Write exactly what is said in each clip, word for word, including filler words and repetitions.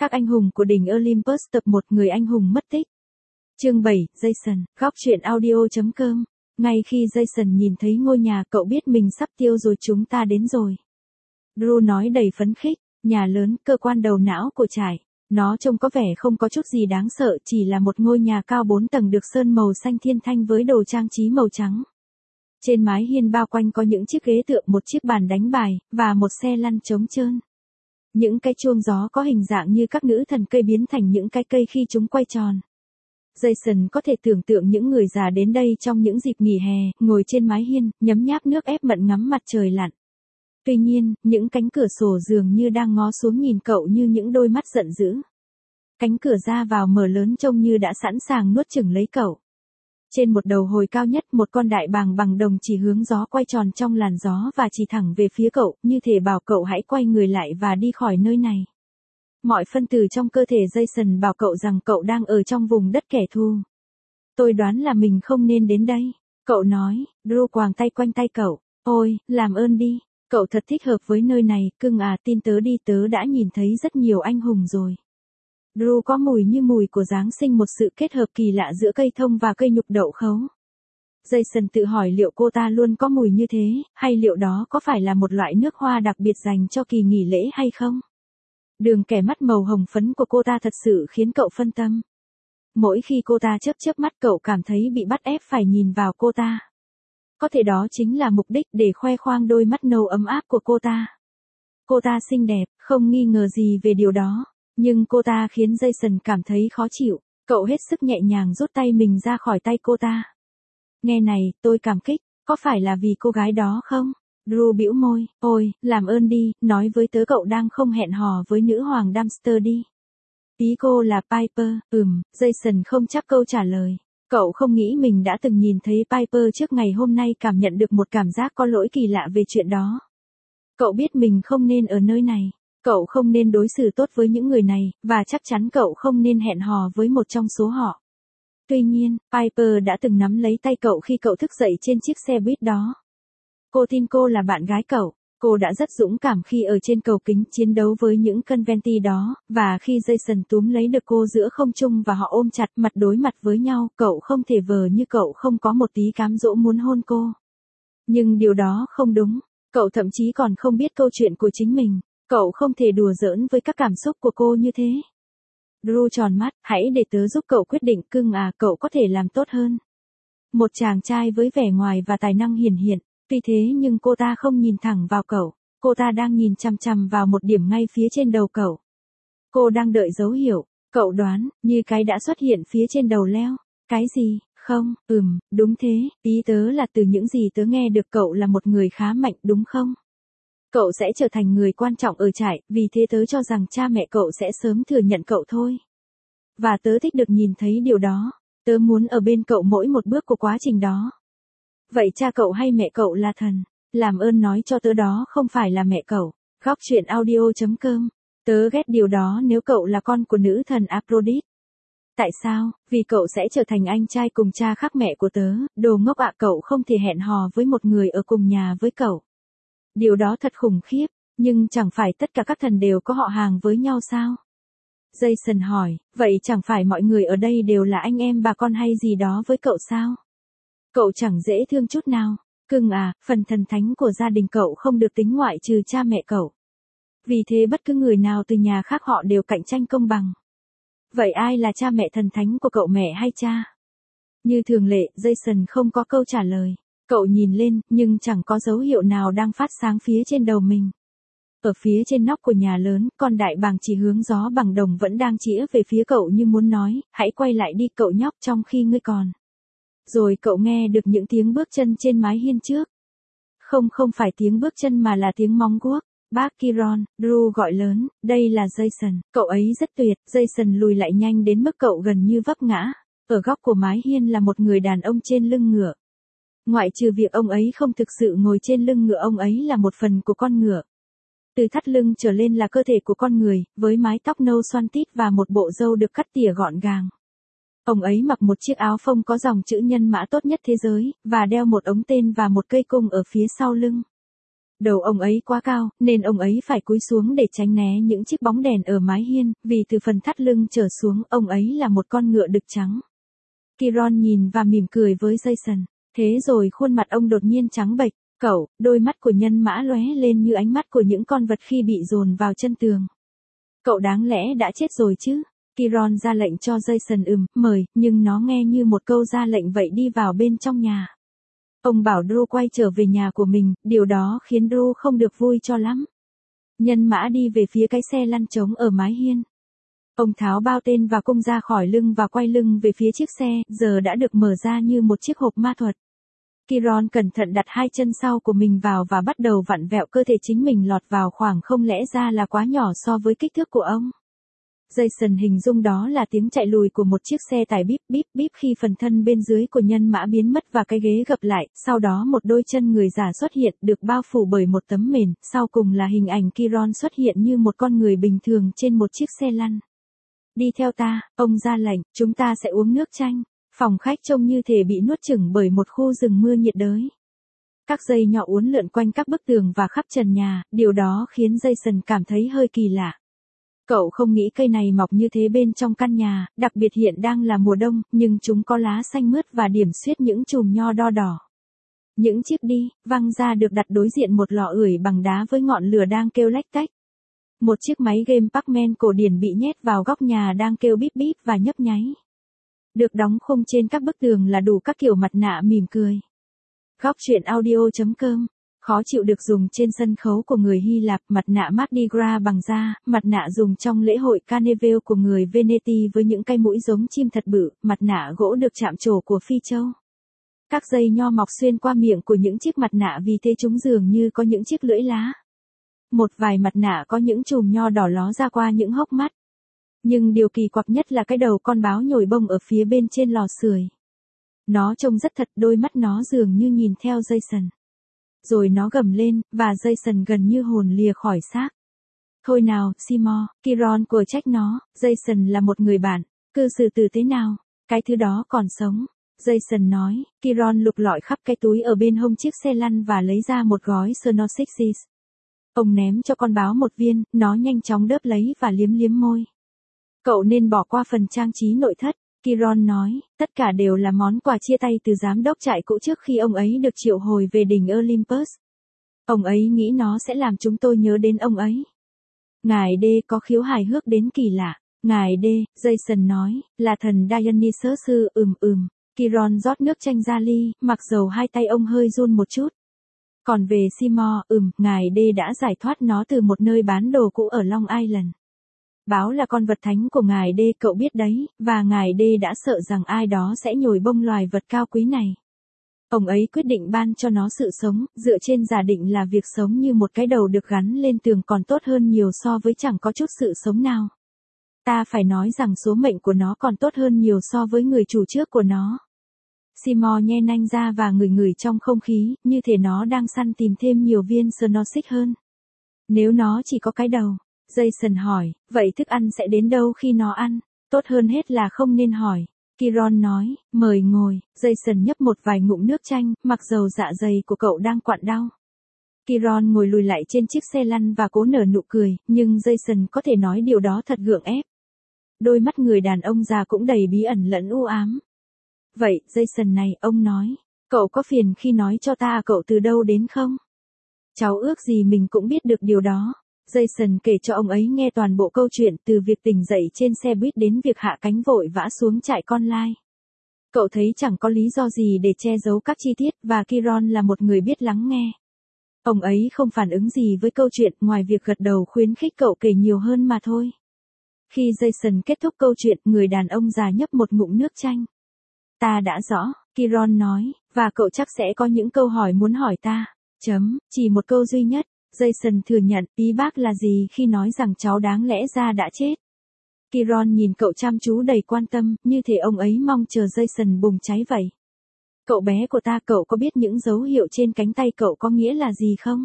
Các anh hùng của đỉnh Olympus tập một, người anh hùng mất tích. Chương bảy, Jason, góc truyện audio.com. Ngay khi Jason nhìn thấy ngôi nhà, cậu biết mình sắp tiêu rồi, chúng ta đến rồi. Drew nói đầy phấn khích, nhà lớn, cơ quan đầu não của trải. Nó trông có vẻ không có chút gì đáng sợ, chỉ là một ngôi nhà cao bốn tầng được sơn màu xanh thiên thanh với đồ trang trí màu trắng. Trên mái hiên bao quanh có những chiếc ghế tựa, một chiếc bàn đánh bài, và một xe lăn trống trơn. Những cái chuông gió có hình dạng như các nữ thần cây biến thành những cái cây khi chúng quay tròn. Jason có thể tưởng tượng những người già đến đây trong những dịp nghỉ hè, ngồi trên mái hiên, nhấm nháp nước ép mận ngắm mặt trời lặn. Tuy nhiên, những cánh cửa sổ dường như đang ngó xuống nhìn cậu như những đôi mắt giận dữ. Cánh cửa ra vào mở lớn trông như đã sẵn sàng nuốt chửng lấy cậu. Trên một đầu hồi cao nhất, một con đại bàng bằng đồng chỉ hướng gió quay tròn trong làn gió và chỉ thẳng về phía cậu, như thể bảo cậu hãy quay người lại và đi khỏi nơi này. Mọi phân tử trong cơ thể Jason bảo cậu rằng cậu đang ở trong vùng đất kẻ thù. Tôi đoán là mình không nên đến đây, cậu nói. Drew quàng tay quanh tay cậu. Ôi, làm ơn đi, cậu thật thích hợp với nơi này, cưng à, tin tớ đi, tớ đã nhìn thấy rất nhiều anh hùng rồi. Drew có mùi như mùi của Giáng sinh, một sự kết hợp kỳ lạ giữa cây thông và cây nhục đậu khấu. Jason tự hỏi liệu cô ta luôn có mùi như thế, hay liệu đó có phải là một loại nước hoa đặc biệt dành cho kỳ nghỉ lễ hay không? Đường kẻ mắt màu hồng phấn của cô ta thật sự khiến cậu phân tâm. Mỗi khi cô ta chớp chớp mắt, cậu cảm thấy bị bắt ép phải nhìn vào cô ta. Có thể đó chính là mục đích, để khoe khoang đôi mắt nâu ấm áp của cô ta. Cô ta xinh đẹp, không nghi ngờ gì về điều đó. Nhưng cô ta khiến Jason cảm thấy khó chịu. Cậu hết sức nhẹ nhàng rút tay mình ra khỏi tay cô ta. Nghe này, tôi cảm kích, có phải là vì cô gái đó không? Drew bĩu môi. Ôi, làm ơn đi, nói với tớ cậu đang không hẹn hò với nữ hoàng Dumpster đi. Ý cô là Piper. Ừm, Jason không chắc câu trả lời. Cậu không nghĩ mình đã từng nhìn thấy Piper trước ngày hôm nay, cảm nhận được một cảm giác có lỗi kỳ lạ về chuyện đó. Cậu biết mình không nên ở nơi này. Cậu không nên đối xử tốt với những người này, và chắc chắn cậu không nên hẹn hò với một trong số họ. Tuy nhiên, Piper đã từng nắm lấy tay cậu khi cậu thức dậy trên chiếc xe buýt đó. Cô tin cô là bạn gái cậu. Cô đã rất dũng cảm khi ở trên cầu kính chiến đấu với những conventi đó, và khi Jason túm lấy được cô giữa không trung và họ ôm chặt mặt đối mặt với nhau, cậu không thể vờ như cậu không có một tí cám dỗ muốn hôn cô. Nhưng điều đó không đúng. Cậu thậm chí còn không biết câu chuyện của chính mình. Cậu không thể đùa giỡn với các cảm xúc của cô như thế. Drew tròn mắt, hãy để tớ giúp cậu quyết định, cưng à, cậu có thể làm tốt hơn. Một chàng trai với vẻ ngoài và tài năng hiển hiện, tuy thế nhưng cô ta không nhìn thẳng vào cậu, cô ta đang nhìn chằm chằm vào một điểm ngay phía trên đầu cậu. Cô đang đợi dấu hiệu, cậu đoán, như cái đã xuất hiện phía trên đầu leo. Cái gì? Không, ừm, đúng thế, ý tớ là từ những gì tớ nghe được cậu là một người khá mạnh, đúng không? Cậu sẽ trở thành người quan trọng ở trại, vì thế tớ cho rằng cha mẹ cậu sẽ sớm thừa nhận cậu thôi. Và tớ thích được nhìn thấy điều đó. Tớ muốn ở bên cậu mỗi một bước của quá trình đó. Vậy cha cậu hay mẹ cậu là thần? Làm ơn nói cho tớ đó không phải là mẹ cậu. Góc truyện audio.com. Tớ ghét điều đó nếu cậu là con của nữ thần Aphrodite. Tại sao? Vì cậu sẽ trở thành anh trai cùng cha khác mẹ của tớ. Đồ ngốc ạ, cậu không thể hẹn hò với một người ở cùng nhà với cậu. Điều đó thật khủng khiếp, nhưng chẳng phải tất cả các thần đều có họ hàng với nhau sao? Jason hỏi, vậy chẳng phải mọi người ở đây đều là anh em bà con hay gì đó với cậu sao? Cậu chẳng dễ thương chút nào. Cưng à, phần thần thánh của gia đình cậu không được tính ngoại trừ cha mẹ cậu. Vì thế bất cứ người nào từ nhà khác họ đều cạnh tranh công bằng. Vậy ai là cha mẹ thần thánh của cậu, mẹ hay cha? Như thường lệ, Jason không có câu trả lời. Cậu nhìn lên, nhưng chẳng có dấu hiệu nào đang phát sáng phía trên đầu mình. Ở phía trên nóc của nhà lớn, con đại bàng chỉ hướng gió bằng đồng vẫn đang chĩa về phía cậu như muốn nói, hãy quay lại đi cậu nhóc, trong khi ngươi còn. Rồi cậu nghe được những tiếng bước chân trên mái hiên trước. Không không phải tiếng bước chân mà là tiếng móng guốc. Bác Kiron, Drew gọi lớn, đây là Jason, cậu ấy rất tuyệt. Jason lùi lại nhanh đến mức cậu gần như vấp ngã. Ở góc của mái hiên là một người đàn ông trên lưng ngựa. Ngoại trừ việc ông ấy không thực sự ngồi trên lưng ngựa, ông ấy là một phần của con ngựa. Từ thắt lưng trở lên là cơ thể của con người, với mái tóc nâu xoăn tít và một bộ râu được cắt tỉa gọn gàng. Ông ấy mặc một chiếc áo phông có dòng chữ nhân mã tốt nhất thế giới, và đeo một ống tên và một cây cung ở phía sau lưng. Đầu ông ấy quá cao, nên ông ấy phải cúi xuống để tránh né những chiếc bóng đèn ở mái hiên, vì từ phần thắt lưng trở xuống, ông ấy là một con ngựa đực trắng. Chiron nhìn và mỉm cười với Jason. Thế rồi khuôn mặt ông đột nhiên trắng bệch. Cậu, đôi mắt của nhân mã lóe lên như ánh mắt của những con vật khi bị dồn vào chân tường. Cậu đáng lẽ đã chết rồi chứ? Chiron ra lệnh cho Jason ừm, mời, nhưng nó nghe như một câu ra lệnh vậy đi vào bên trong nhà. Ông bảo Drew quay trở về nhà của mình, điều đó khiến Drew không được vui cho lắm. Nhân mã đi về phía cái xe lăn trống ở mái hiên. Ông tháo bao tên và cung ra khỏi lưng và quay lưng về phía chiếc xe, giờ đã được mở ra như một chiếc hộp ma thuật. Chiron cẩn thận đặt hai chân sau của mình vào và bắt đầu vặn vẹo cơ thể chính mình lọt vào khoảng không lẽ ra là quá nhỏ so với kích thước của ông. Jason hình dung đó là tiếng chạy lùi của một chiếc xe tải bíp bíp bíp khi phần thân bên dưới của nhân mã biến mất và cái ghế gập lại, sau đó một đôi chân người giả xuất hiện được bao phủ bởi một tấm mền, sau cùng là hình ảnh Chiron xuất hiện như một con người bình thường trên một chiếc xe lăn. Đi theo ta, ông ra lệnh, chúng ta sẽ uống nước chanh. Phòng khách trông như thể bị nuốt chửng bởi một khu rừng mưa nhiệt đới. Các dây nhỏ uốn lượn quanh các bức tường và khắp trần nhà, điều đó khiến Jason cảm thấy hơi kỳ lạ. Cậu không nghĩ cây này mọc như thế bên trong căn nhà, đặc biệt hiện đang là mùa đông, nhưng chúng có lá xanh mướt và điểm xuyết những chùm nho đo đỏ. Những chiếc đi, văng ra được đặt đối diện một lò ửi bằng đá với ngọn lửa đang kêu lách tách. Một chiếc máy game Pac-Man cổ điển bị nhét vào góc nhà đang kêu bíp bíp và nhấp nháy. Được đóng khung trên các bức tường là đủ các kiểu mặt nạ mỉm cười. Góc truyện audio chấm com. Khó chịu được dùng trên sân khấu của người Hy Lạp, mặt nạ Mardi Gras bằng da, mặt nạ dùng trong lễ hội Carnival của người Veneti với những cái mũi giống chim thật bự, mặt nạ gỗ được chạm trổ của Phi Châu. Các dây nho mọc xuyên qua miệng của những chiếc mặt nạ vì thế chúng dường như có những chiếc lưỡi lá. Một vài mặt nạ có những chùm nho đỏ ló ra qua những hốc mắt. Nhưng điều kỳ quặc nhất là cái đầu con báo nhồi bông ở phía bên trên lò sưởi. Nó trông rất thật, đôi mắt nó dường như nhìn theo Jason. Rồi nó gầm lên, và Jason gần như hồn lìa khỏi xác. Thôi nào, Seymour, Chiron của trách nó, Jason là một người bạn, cư xử tử tế nào, cái thứ đó còn sống. Jason nói, Chiron lục lọi khắp cái túi ở bên hông chiếc xe lăn và lấy ra một gói Snoxixis. Ông ném cho con báo một viên, nó nhanh chóng đớp lấy và liếm liếm môi. Cậu nên bỏ qua phần trang trí nội thất, Chiron nói, tất cả đều là món quà chia tay từ giám đốc trại cũ trước khi ông ấy được triệu hồi về đỉnh Olympus. Ông ấy nghĩ nó sẽ làm chúng tôi nhớ đến ông ấy. Ngài D có khiếu hài hước đến kỳ lạ. Ngài D, Jason nói, là thần Dionysus sư, ừm ừm. Chiron rót nước chanh ra ly, mặc dầu hai tay ông hơi run một chút. Còn về Seymour, ừm, ngài D đã giải thoát nó từ một nơi bán đồ cũ ở Long Island. Báo là con vật thánh của ngài D, cậu biết đấy, và ngài D đã sợ rằng ai đó sẽ nhồi bông loài vật cao quý này. Ông ấy quyết định ban cho nó sự sống, dựa trên giả định là việc sống như một cái đầu được gắn lên tường còn tốt hơn nhiều so với chẳng có chút sự sống nào. Ta phải nói rằng số mệnh của nó còn tốt hơn nhiều so với người chủ trước của nó. Seymour nhe nanh ra và ngửi ngửi trong không khí, như thể nó đang săn tìm thêm nhiều viên Snoxix hơn. Nếu nó chỉ có cái đầu, Jason hỏi, vậy thức ăn sẽ đến đâu khi nó ăn? Tốt hơn hết là không nên hỏi. Chiron nói, mời ngồi. Jason nhấp một vài ngụm nước chanh, mặc dầu dạ dày của cậu đang quặn đau. Chiron ngồi lùi lại trên chiếc xe lăn và cố nở nụ cười, nhưng Jason có thể nói điều đó thật gượng ép. Đôi mắt người đàn ông già cũng đầy bí ẩn lẫn u ám. Vậy, Jason này, ông nói, cậu có phiền khi nói cho ta cậu từ đâu đến không? Cháu ước gì mình cũng biết được điều đó. Jason kể cho ông ấy nghe toàn bộ câu chuyện từ việc tỉnh dậy trên xe buýt đến việc hạ cánh vội vã xuống trại con lai. Cậu thấy chẳng có lý do gì để che giấu các chi tiết và Chiron là một người biết lắng nghe. Ông ấy không phản ứng gì với câu chuyện ngoài việc gật đầu khuyến khích cậu kể nhiều hơn mà thôi. Khi Jason kết thúc câu chuyện, người đàn ông già nhấp một ngụm nước chanh. Ta đã rõ, Chiron nói, và cậu chắc sẽ có những câu hỏi muốn hỏi ta. Chấm, chỉ một câu duy nhất. Jason thừa nhận, ý bác là gì khi nói rằng cháu đáng lẽ ra đã chết. Chiron nhìn cậu chăm chú đầy quan tâm, như thể ông ấy mong chờ Jason bùng cháy vậy. Cậu bé của ta, cậu có biết những dấu hiệu trên cánh tay cậu có nghĩa là gì không?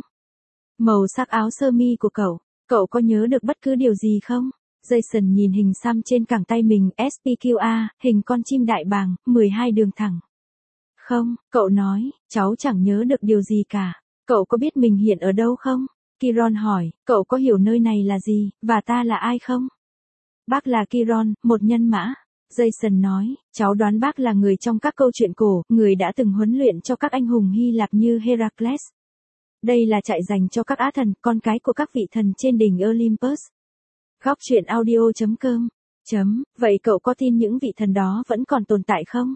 Màu sắc áo sơ mi của cậu, cậu có nhớ được bất cứ điều gì không? Jason nhìn hình xăm trên cẳng tay mình, ét pê quy a, hình con chim đại bàng, mười hai đường thẳng. Không, cậu nói, cháu chẳng nhớ được điều gì cả. Cậu có biết mình hiện ở đâu không? Kiron hỏi, cậu có hiểu nơi này là gì, và ta là ai không? Bác là Kiron, một nhân mã. Jason nói, cháu đoán bác là người trong các câu chuyện cổ, người đã từng huấn luyện cho các anh hùng Hy Lạp như Heracles. Đây là trại dành cho các á thần, con cái của các vị thần trên đỉnh Olympus. Góc truyện audio chấm com. Chấm, vậy cậu có tin những vị thần đó vẫn còn tồn tại không?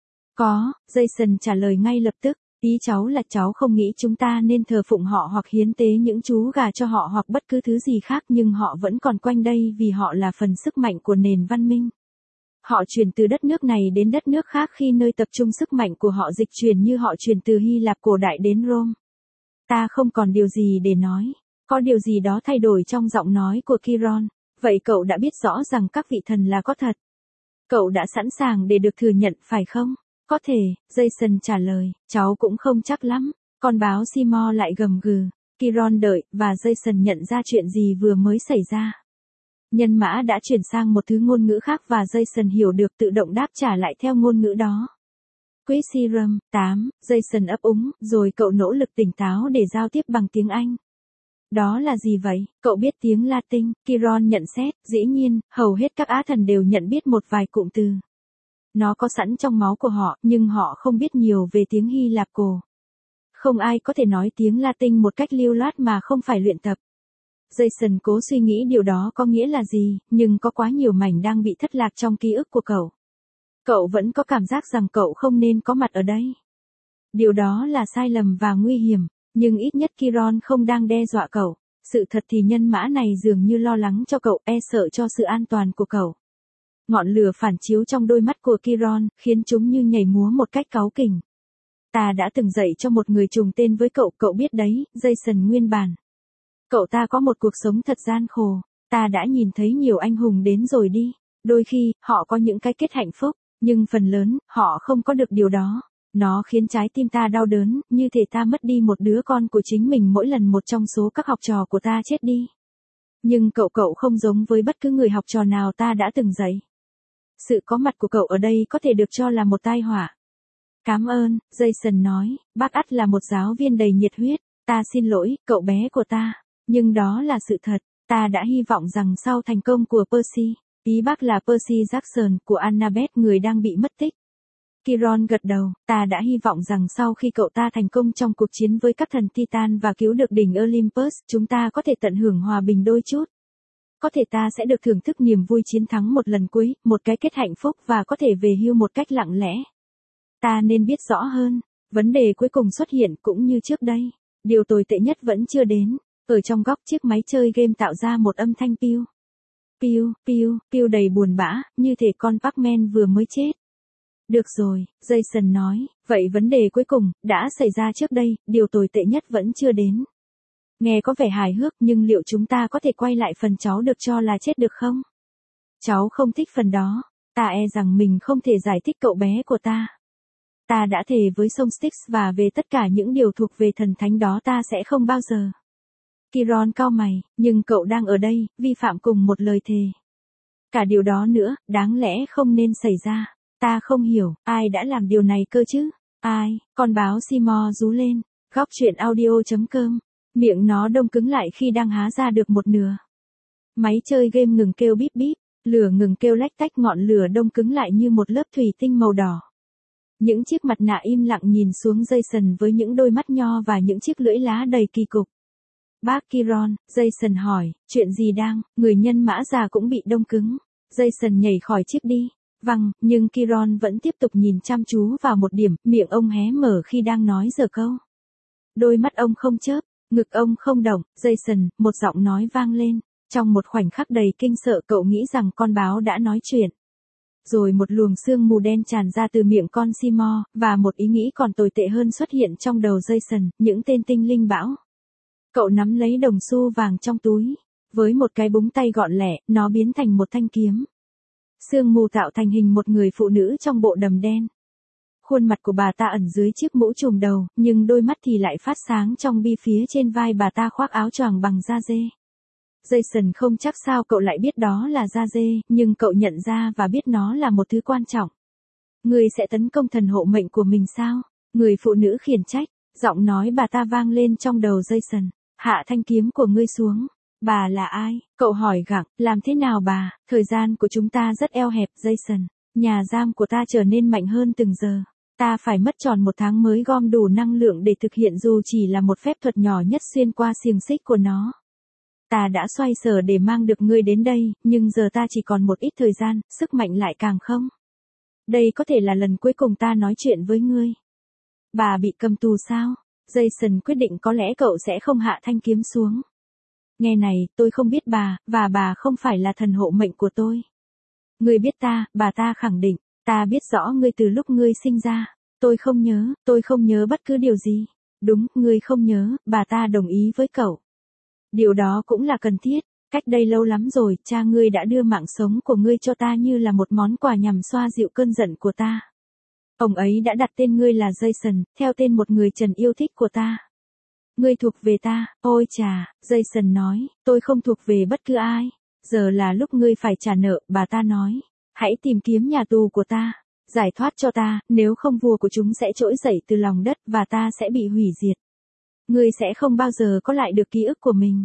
Có, Jason trả lời ngay lập tức. Ý cháu là cháu không nghĩ chúng ta nên thờ phụng họ hoặc hiến tế những chú gà cho họ hoặc bất cứ thứ gì khác, nhưng họ vẫn còn quanh đây vì họ là phần sức mạnh của nền văn minh. Họ chuyển từ đất nước này đến đất nước khác khi nơi tập trung sức mạnh của họ dịch chuyển như họ chuyển từ Hy Lạp cổ đại đến Rome. Ta không còn điều gì để nói. Có điều gì đó thay đổi trong giọng nói của Kiron. Vậy cậu đã biết rõ rằng các vị thần là có thật. Cậu đã sẵn sàng để được thừa nhận phải không? Có thể, Jason trả lời, cháu cũng không chắc lắm. Con báo Seymour lại gầm gừ. Kiron đợi, và Jason nhận ra chuyện gì vừa mới xảy ra. Nhân mã đã chuyển sang một thứ ngôn ngữ khác và Jason hiểu được, tự động đáp trả lại theo ngôn ngữ đó. Quisirum, tám, Jason ấp úng, rồi cậu nỗ lực tỉnh táo để giao tiếp bằng tiếng Anh. Đó là gì vậy? Cậu biết tiếng Latin? Kiron nhận xét, dĩ nhiên, hầu hết các á thần đều nhận biết một vài cụm từ. Nó có sẵn trong máu của họ, nhưng họ không biết nhiều về tiếng Hy Lạp cổ. Không ai có thể nói tiếng Latin một cách lưu loát mà không phải luyện tập. Jason cố suy nghĩ điều đó có nghĩa là gì, nhưng có quá nhiều mảnh đang bị thất lạc trong ký ức của cậu. Cậu vẫn có cảm giác rằng cậu không nên có mặt ở đây. Điều đó là sai lầm và nguy hiểm, nhưng ít nhất Kiron không đang đe dọa cậu. Sự thật thì nhân mã này dường như lo lắng cho cậu, e sợ cho sự an toàn của cậu. Ngọn lửa phản chiếu trong đôi mắt của Kiron, khiến chúng như nhảy múa một cách cáu kỉnh. Ta đã từng dạy cho một người trùng tên với cậu, cậu biết đấy, Jason nguyên bản. Cậu ta có một cuộc sống thật gian khổ. Ta đã nhìn thấy nhiều anh hùng đến rồi đi. Đôi khi, họ có những cái kết hạnh phúc, nhưng phần lớn, họ không có được điều đó. Nó khiến trái tim ta đau đớn, như thể ta mất đi một đứa con của chính mình mỗi lần một trong số các học trò của ta chết đi. Nhưng cậu cậu không giống với bất cứ người học trò nào ta đã từng dạy. Sự có mặt của cậu ở đây có thể được cho là một tai họa. Cảm ơn, Jason nói, bác ắt là một giáo viên đầy nhiệt huyết. Ta xin lỗi, cậu bé của ta. Nhưng đó là sự thật. Ta đã hy vọng rằng sau thành công của Percy, ý bác là Percy Jackson của Annabeth, người đang bị mất tích. Kiron gật đầu, ta đã hy vọng rằng sau khi cậu ta thành công trong cuộc chiến với các thần Titan và cứu được đỉnh Olympus, chúng ta có thể tận hưởng hòa bình đôi chút. Có thể ta sẽ được thưởng thức niềm vui chiến thắng một lần cuối, một cái kết hạnh phúc và có thể về hưu một cách lặng lẽ. Ta nên biết rõ hơn. Vấn đề cuối cùng xuất hiện cũng như trước đây. Điều tồi tệ nhất vẫn chưa đến. Ở trong góc chiếc máy chơi game tạo ra một âm thanh piu. Piu, piu, piu đầy buồn bã, như thể con Pac-Man vừa mới chết. Được rồi, Jason nói, vậy vấn đề cuối cùng, đã xảy ra trước đây, điều tồi tệ nhất vẫn chưa đến. Nghe có vẻ hài hước, nhưng liệu chúng ta có thể quay lại phần cháu được cho là chết được không? Cháu không thích phần đó. Ta e rằng mình không thể giải thích cậu bé của ta. Ta đã thề với sông Styx và về tất cả những điều thuộc về thần thánh đó ta sẽ không bao giờ. Kiron cau mày, nhưng cậu đang ở đây, vi phạm cùng một lời thề. Cả điều đó nữa, đáng lẽ không nên xảy ra. Ta không hiểu, ai đã làm điều này cơ chứ? Ai? Con báo Seymour rú lên. Góc truyện audio chấm com. Miệng nó đông cứng lại khi đang há ra được một nửa. Máy chơi game ngừng kêu bíp bíp, lửa ngừng kêu lách tách, ngọn lửa đông cứng lại như một lớp thủy tinh màu đỏ. Những chiếc mặt nạ im lặng nhìn xuống Jason với những đôi mắt nho và những chiếc lưỡi lá đầy kỳ cục. Bác Kiron, Jason hỏi, chuyện gì đang, người nhân mã già cũng bị đông cứng. Jason nhảy khỏi chiếc đi. Vâng, nhưng Kiron vẫn tiếp tục nhìn chăm chú vào một điểm, miệng ông hé mở khi đang nói dở câu. Đôi mắt ông không chớp, ngực ông không động. Jason, một giọng nói vang lên. Trong một khoảnh khắc đầy kinh sợ, cậu nghĩ rằng con báo đã nói chuyện. Rồi một luồng sương mù đen tràn ra từ miệng con Seymour, và một ý nghĩ còn tồi tệ hơn xuất hiện trong đầu Jason, những tên tinh linh bão. Cậu nắm lấy đồng xu vàng trong túi. Với một cái búng tay gọn lẹ, nó biến thành một thanh kiếm. Sương mù tạo thành hình một người phụ nữ trong bộ đầm đen. Khuôn mặt của bà ta ẩn dưới chiếc mũ trùm đầu, nhưng đôi mắt thì lại phát sáng trong bi phía trên vai bà ta khoác áo choàng bằng da dê. Jason không chắc sao cậu lại biết đó là da dê, nhưng cậu nhận ra và biết nó là một thứ quan trọng. Người sẽ tấn công thần hộ mệnh của mình sao? Người phụ nữ khiển trách. Giọng nói bà ta vang lên trong đầu Jason. Hạ thanh kiếm của ngươi xuống. Bà là ai? Cậu hỏi gặng, làm thế nào bà? Thời gian của chúng ta rất eo hẹp, Jason. Nhà giam của ta trở nên mạnh hơn từng giờ. Ta phải mất tròn một tháng mới gom đủ năng lượng để thực hiện dù chỉ là một phép thuật nhỏ nhất xuyên qua xiềng xích của nó. Ta đã xoay sở để mang được ngươi đến đây, nhưng giờ ta chỉ còn một ít thời gian, sức mạnh lại càng không. Đây có thể là lần cuối cùng ta nói chuyện với ngươi. Bà bị cầm tù sao? Jason quyết định có lẽ cậu sẽ không hạ thanh kiếm xuống. Nghe này, tôi không biết bà, và bà không phải là thần hộ mệnh của tôi. Ngươi biết ta, bà ta khẳng định, ta biết rõ ngươi từ lúc ngươi sinh ra. Tôi không nhớ, tôi không nhớ bất cứ điều gì. Đúng, ngươi không nhớ, bà ta đồng ý với cậu. Điều đó cũng là cần thiết. Cách đây lâu lắm rồi, cha ngươi đã đưa mạng sống của ngươi cho ta như là một món quà nhằm xoa dịu cơn giận của ta. Ông ấy đã đặt tên ngươi là Jason, theo tên một người trần yêu thích của ta. Ngươi thuộc về ta, ôi chà, Jason nói, tôi không thuộc về bất cứ ai. Giờ là lúc ngươi phải trả nợ, bà ta nói. Hãy tìm kiếm nhà tù của ta, giải thoát cho ta, nếu không vua của chúng sẽ trỗi dậy từ lòng đất và ta sẽ bị hủy diệt. Ngươi sẽ không bao giờ có lại được ký ức của mình.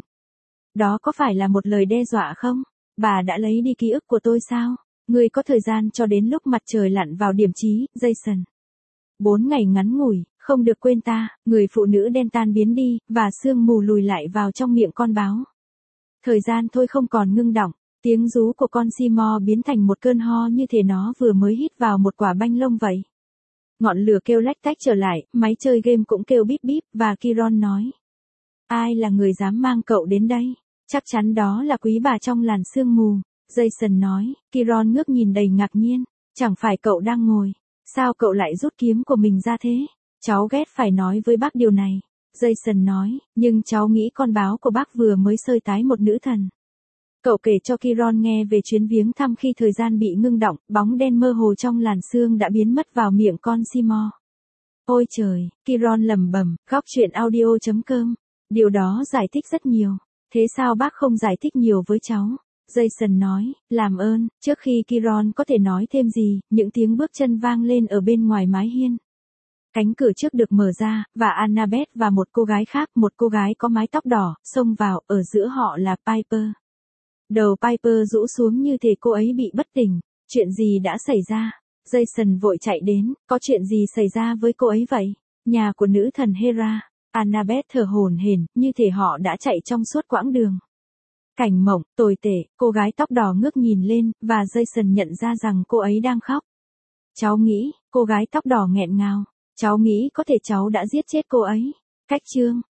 Đó có phải là một lời đe dọa không? Bà đã lấy đi ký ức của tôi sao? Ngươi có thời gian cho đến lúc mặt trời lặn vào điểm chí, Jason. Bốn ngày ngắn ngủi, không được quên ta, người phụ nữ đen tan biến đi, và sương mù lùi lại vào trong miệng con báo. Thời gian thôi không còn ngưng đọng, tiếng rú của con Seymour biến thành một cơn ho như thể nó vừa mới hít vào một quả banh lông vậy. Ngọn lửa kêu lách tách trở lại, máy chơi game cũng kêu bíp bíp, và Chiron nói. Ai là người dám mang cậu đến đây? Chắc chắn đó là quý bà trong làn sương mù. Jason nói, Chiron ngước nhìn đầy ngạc nhiên. Chẳng phải cậu đang ngồi. Sao cậu lại rút kiếm của mình ra thế? Cháu ghét phải nói với bác điều này. Jason nói, nhưng cháu nghĩ con báo của bác vừa mới sơi tái một nữ thần. Cậu kể cho Chiron nghe về chuyến viếng thăm khi thời gian bị ngưng đọng, bóng đen mơ hồ trong làn sương đã biến mất vào miệng con Seymour. Ôi trời, Chiron lẩm bẩm, góc truyện audio chấm com. Điều đó giải thích rất nhiều. Thế sao bác không giải thích nhiều với cháu? Jason nói, làm ơn, trước khi Chiron có thể nói thêm gì, những tiếng bước chân vang lên ở bên ngoài mái hiên. Cánh cửa trước được mở ra, và Annabeth và một cô gái khác, một cô gái có mái tóc đỏ, xông vào, ở giữa họ là Piper. Đầu Piper rũ xuống như thể cô ấy bị bất tỉnh. Chuyện gì đã xảy ra? Jason vội chạy đến, có chuyện gì xảy ra với cô ấy vậy? Nhà của nữ thần Hera. Annabeth thở hổn hển, như thể họ đã chạy trong suốt quãng đường. Cảnh mộng, tồi tệ, cô gái tóc đỏ ngước nhìn lên, và Jason nhận ra rằng cô ấy đang khóc. Cháu nghĩ, cô gái tóc đỏ nghẹn ngào, cháu nghĩ có thể cháu đã giết chết cô ấy. Cách chương,